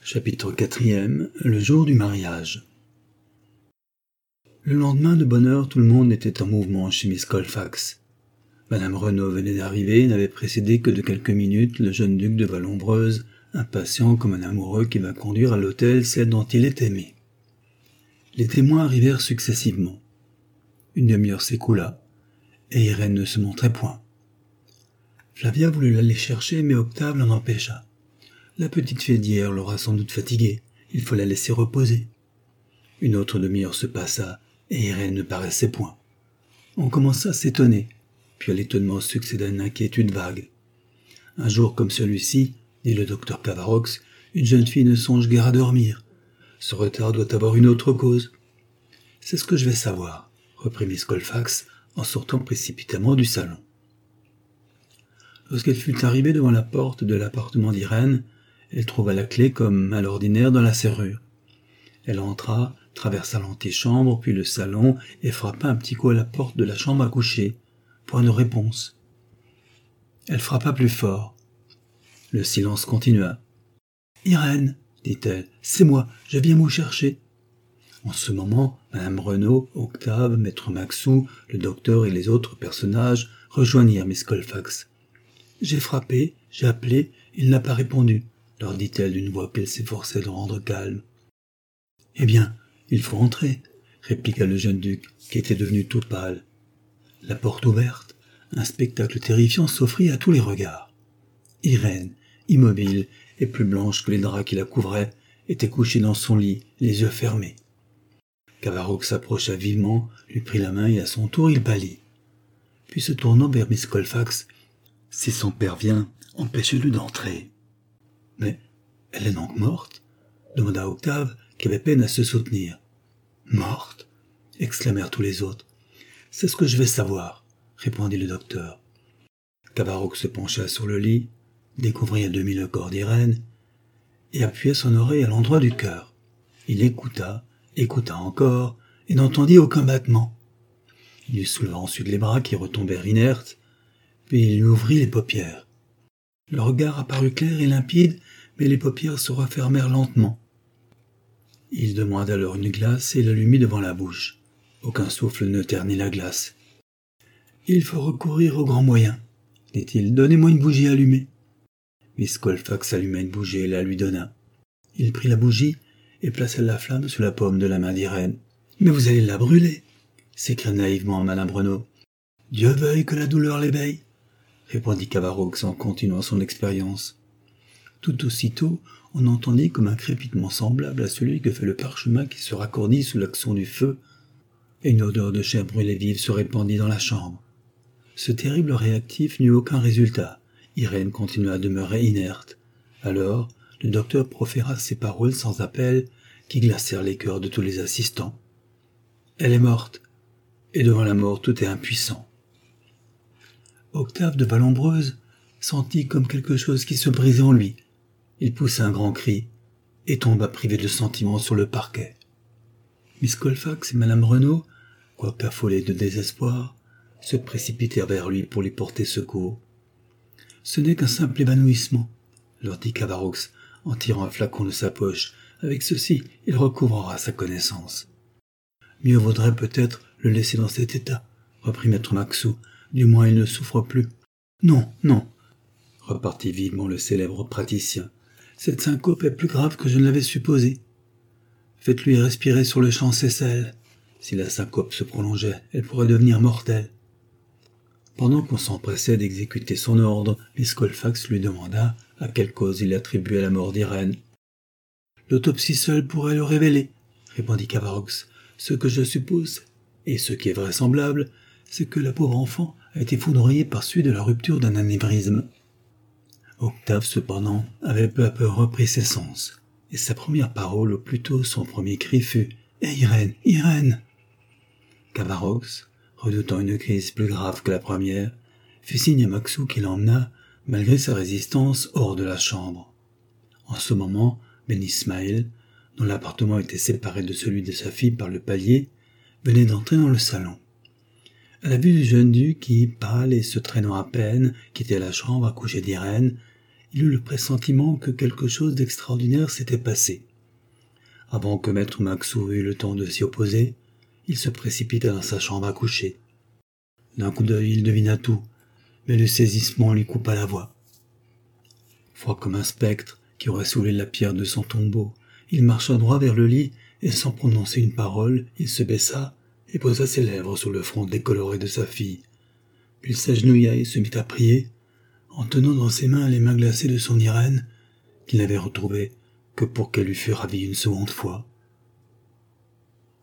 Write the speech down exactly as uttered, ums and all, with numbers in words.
Chapitre quatrième. Le jour du mariage. Le lendemain, de bonne heure, tout le monde était en mouvement chez Miss Colfax. Madame Renaud venait d'arriver et n'avait précédé que de quelques minutes le jeune duc de Vallombreuse, impatient comme un amoureux qui va conduire à l'hôtel celle dont il est aimé. Les témoins arrivèrent successivement. Une demi-heure s'écoula, et Irène ne se montrait point. Flavia voulut l'aller chercher, mais Octave l'en empêcha. La petite fille d'hier l'aura sans doute fatiguée, il faut la laisser reposer. Une autre demi-heure se passa, et Irène ne paraissait point. On commença à s'étonner, puis à l'étonnement succéda une inquiétude vague. Un jour comme celui-ci, dit le docteur Cavarox, une jeune fille ne songe guère à dormir. Ce retard doit avoir une autre cause. C'est ce que je vais savoir, reprit Miss Colfax, en sortant précipitamment du salon. Lorsqu'elle fut arrivée devant la porte de l'appartement d'Irène, elle trouva la clé comme à l'ordinaire dans la serrure. Elle entra, traversa l'antichambre, puis le salon, et frappa un petit coup à la porte de la chambre à coucher. Point de réponse. Elle frappa plus fort. Le silence continua. « Irène, dit-elle, c'est moi, je viens vous chercher. » En ce moment, Madame Renaud, Octave, Maître Maxou, le docteur et les autres personnages rejoignirent Miss Colfax. « J'ai frappé, j'ai appelé, il n'a pas répondu, » leur dit-elle d'une voix qu'elle s'efforçait de rendre calme. « Eh bien, il faut entrer, » répliqua le jeune duc, qui était devenu tout pâle. La porte ouverte, un spectacle terrifiant s'offrit à tous les regards. Irène, immobile et plus blanche que les draps qui la couvraient, était couchée dans son lit, les yeux fermés. Cavarox s'approcha vivement, lui prit la main et à son tour il pâlit. Puis se tournant vers Miss Colfax, « Si son père vient, empêchez-le d'entrer. »« Mais elle est donc morte ?» demanda Octave, qui avait peine à se soutenir. « Morte ?» exclamèrent tous les autres. « C'est ce que je vais savoir, » répondit le docteur. Cavarox se pencha sur le lit, découvrit à demi le corps d'Irène, et appuya son oreille à l'endroit du cœur. Il écouta, écouta encore, et n'entendit aucun battement. Il lui souleva ensuite les bras qui retombèrent inertes, puis il lui ouvrit les paupières. Le regard apparut clair et limpide, mais les paupières se refermèrent lentement. Il demanda alors une glace et la lui mit devant la bouche. Aucun souffle ne ternit la glace. « Il faut recourir aux grands moyens, » dit-il. « Donnez-moi une bougie allumée. » Miss Colfax alluma une bougie et la lui donna. Il prit la bougie et plaça la flamme sous la paume de la main d'Irène. « Mais vous allez la brûler !» s'écria naïvement Madame Renaud. « Dieu veuille que la douleur l'éveille !» répondit Cavarox en continuant son expérience. Tout aussitôt, on entendit comme un crépitement semblable à celui que fait le parchemin qui se raccordit sous l'action du feu, et une odeur de chair brûlée vive se répandit dans la chambre. Ce terrible réactif n'eut aucun résultat. Irène continua à demeurer inerte. Alors, le docteur proféra ces paroles sans appel qui glacèrent les cœurs de tous les assistants. « Elle est morte, et devant la mort tout est impuissant. » Octave de Vallombreuse sentit comme quelque chose qui se brisait en lui. Il poussa un grand cri et tomba privé de sentiments sur le parquet. Miss Colfax et Madame Renaud, quoique affolées de désespoir, se précipitèrent vers lui pour lui porter secours. « Ce n'est qu'un simple évanouissement, » leur dit Cavarox en tirant un flacon de sa poche. « Avec ceci, il recouvrera sa connaissance. »« Mieux vaudrait peut-être le laisser dans cet état, » reprit Maître Maxou. « Du moins il ne souffre plus. »« Non, non, » repartit vivement le célèbre praticien. « Cette syncope est plus grave que je ne l'avais supposé. Faites-lui respirer sur le champ ses selles. Si la syncope se prolongeait, elle pourrait devenir mortelle. » Pendant qu'on s'empressait d'exécuter son ordre, Miss Colfax lui demanda à quelle cause il attribuait la mort d'Irène. « L'autopsie seule pourrait le révéler, » répondit Cavarox. « Ce que je suppose, et ce qui est vraisemblable, c'est que la pauvre enfant a été foudroyée par suite de la rupture d'un anévrisme. » Octave, cependant, avait peu à peu repris ses sens, et sa première parole, ou plutôt son premier cri fut « Eh, Irène, Irène !» Cavarox, redoutant une crise plus grave que la première, fit signe à Maxou qui l'emmena, malgré sa résistance, hors de la chambre. En ce moment, Ben Ismaël, dont l'appartement était séparé de celui de sa fille par le palier, venait d'entrer dans le salon. À la vue du jeune duc qui, pâle et se traînant à peine, quittait la chambre à coucher d'Irène, il eut le pressentiment que quelque chose d'extraordinaire s'était passé. Avant que maître Maxou eût le temps de s'y opposer, il se précipita dans sa chambre à coucher. D'un coup d'œil, il devina tout, mais le saisissement lui coupa la voix. Froid comme un spectre qui aurait soulé la pierre de son tombeau, il marcha droit vers le lit et sans prononcer une parole, il se baissa et posa ses lèvres sur le front décoloré de sa fille. Puis il s'agenouilla et se mit à prier, en tenant dans ses mains les mains glacées de son Irène, qu'il n'avait retrouvées que pour qu'elle lui fût ravie une seconde fois.